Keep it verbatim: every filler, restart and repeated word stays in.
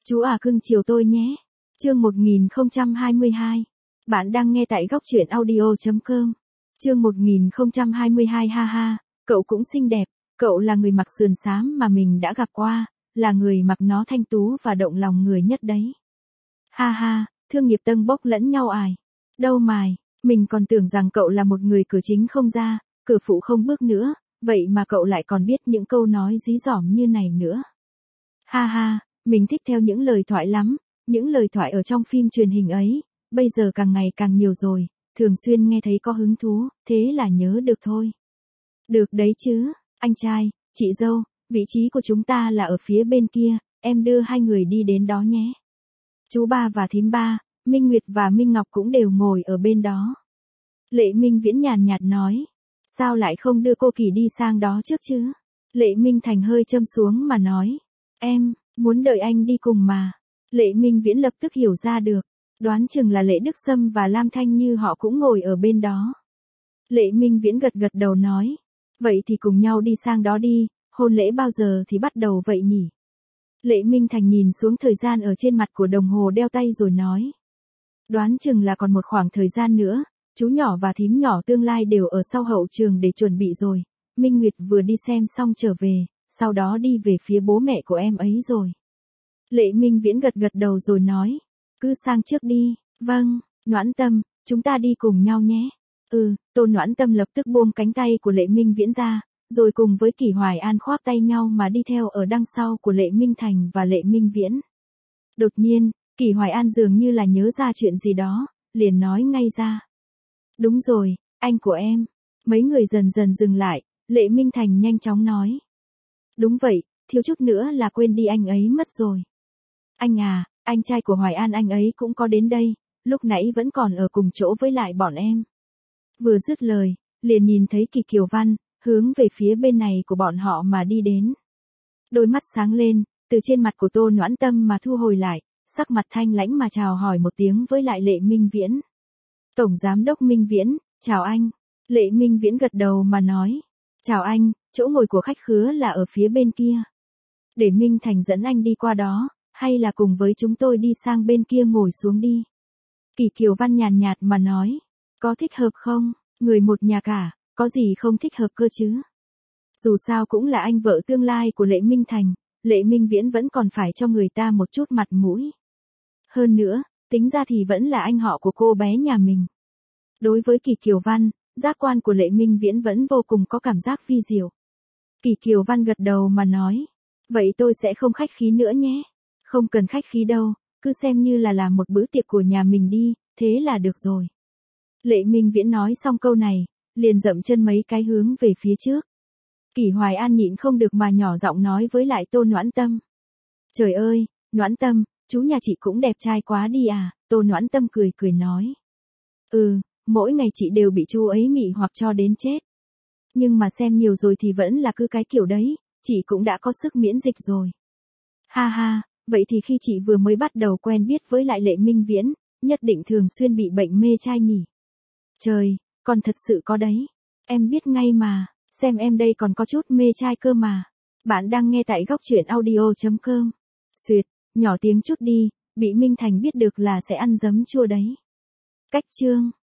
Chú à cưng chiều tôi nhé. Chương một nghìn không trăm hai mươi hai. Bạn đang nghe tại góc truyện audio chấm com. Chương một nghìn không trăm hai mươi hai ha ha, cậu cũng xinh đẹp, cậu là người mặc sườn xám mà mình đã gặp qua, là người mặc nó thanh tú và động lòng người nhất đấy. Ha ha, thương nghiệp tâng bốc lẫn nhau ài. Đâu mài, mình còn tưởng rằng cậu là một người cửa chính không ra, cửa phụ không bước nữa, vậy mà cậu lại còn biết những câu nói dí dỏm như này nữa. Ha ha, mình thích theo những lời thoại lắm, những lời thoại ở trong phim truyền hình ấy, bây giờ càng ngày càng nhiều rồi, thường xuyên nghe thấy có hứng thú, thế là nhớ được thôi. Được đấy chứ, anh trai, chị dâu, vị trí của chúng ta là ở phía bên kia, em đưa hai người đi đến đó nhé. Chú ba và thím ba, Minh Nguyệt và Minh Ngọc cũng đều ngồi ở bên đó. Lệ Minh Viễn nhàn nhạt nói, sao lại không đưa cô Kỳ đi sang đó trước chứ? Lệ Minh Thành hơi châm xuống mà nói, em, muốn đợi anh đi cùng mà. Lệ Minh Viễn lập tức hiểu ra được, đoán chừng là Lệ Đức Sâm và Lam Thanh Như họ cũng ngồi ở bên đó. Lệ Minh Viễn gật gật đầu nói, vậy thì cùng nhau đi sang đó đi, hôn lễ bao giờ thì bắt đầu vậy nhỉ? Lệ Minh Thành nhìn xuống thời gian ở trên mặt của đồng hồ đeo tay rồi nói, đoán chừng là còn một khoảng thời gian nữa, chú nhỏ và thím nhỏ tương lai đều ở sau hậu trường để chuẩn bị rồi, Minh Nguyệt vừa đi xem xong trở về, sau đó đi về phía bố mẹ của em ấy rồi. Lệ Minh Viễn gật gật đầu rồi nói, cứ sang trước đi, vâng, Noãn Tâm, chúng ta đi cùng nhau nhé. Ừ, Tô Noãn Tâm lập tức buông cánh tay của Lệ Minh Viễn ra, rồi cùng với Kỷ Hoài An khoác tay nhau mà đi theo ở đằng sau của Lệ Minh Thành và Lệ Minh Viễn. Đột nhiên, Kỷ Hoài An dường như là nhớ ra chuyện gì đó, liền nói ngay ra. Đúng rồi, anh của em. Mấy người dần dần dừng lại, Lệ Minh Thành nhanh chóng nói. Đúng vậy, thiếu chút nữa là quên đi anh ấy mất rồi. Anh à, anh trai của Hoài An anh ấy cũng có đến đây, lúc nãy vẫn còn ở cùng chỗ với lại bọn em. Vừa dứt lời, liền nhìn thấy Kỳ Kiều Văn, hướng về phía bên này của bọn họ mà đi đến. Đôi mắt sáng lên, từ trên mặt của Tô Noãn Tâm mà thu hồi lại, sắc mặt thanh lãnh mà chào hỏi một tiếng với lại Lệ Minh Viễn. Tổng Giám đốc Minh Viễn, chào anh. Lệ Minh Viễn gật đầu mà nói, chào anh, chỗ ngồi của khách khứa là ở phía bên kia. Để Minh Thành dẫn anh đi qua đó, hay là cùng với chúng tôi đi sang bên kia ngồi xuống đi. Kỳ Kiều Văn nhàn nhạt mà nói, có thích hợp không, người một nhà cả, có gì không thích hợp cơ chứ. Dù sao cũng là anh vợ tương lai của Lệ Minh Thành, Lệ Minh Viễn vẫn còn phải cho người ta một chút mặt mũi. Hơn nữa, tính ra thì vẫn là anh họ của cô bé nhà mình. Đối với Kỳ Kiều Văn, giác quan của Lệ Minh Viễn vẫn vô cùng có cảm giác vi diệu. Kỳ Kiều Văn gật đầu mà nói, vậy tôi sẽ không khách khí nữa nhé. Không cần khách khí đâu, cứ xem như là làm một bữa tiệc của nhà mình đi, thế là được rồi. Lệ Minh Viễn nói xong câu này, liền dậm chân mấy cái hướng về phía trước. Kỷ Hoài An nhịn không được mà nhỏ giọng nói với lại Tô Noãn Tâm. Trời ơi, Noãn Tâm, chú nhà chị cũng đẹp trai quá đi à, Tô Noãn Tâm cười cười nói. Ừ, mỗi ngày chị đều bị chú ấy mị hoặc cho đến chết. Nhưng mà xem nhiều rồi thì vẫn là cứ cái kiểu đấy, chị cũng đã có sức miễn dịch rồi. Ha ha, vậy thì khi chị vừa mới bắt đầu quen biết với lại Lệ Minh Viễn, nhất định thường xuyên bị bệnh mê trai nhỉ. Trời, còn thật sự có đấy. Em biết ngay mà, xem em đây còn có chút mê trai cơ mà. Bạn đang nghe tại góc truyện audio chấm com. Xuyệt, nhỏ tiếng chút đi, bị Minh Thành biết được là sẽ ăn giấm chua đấy. Cách chương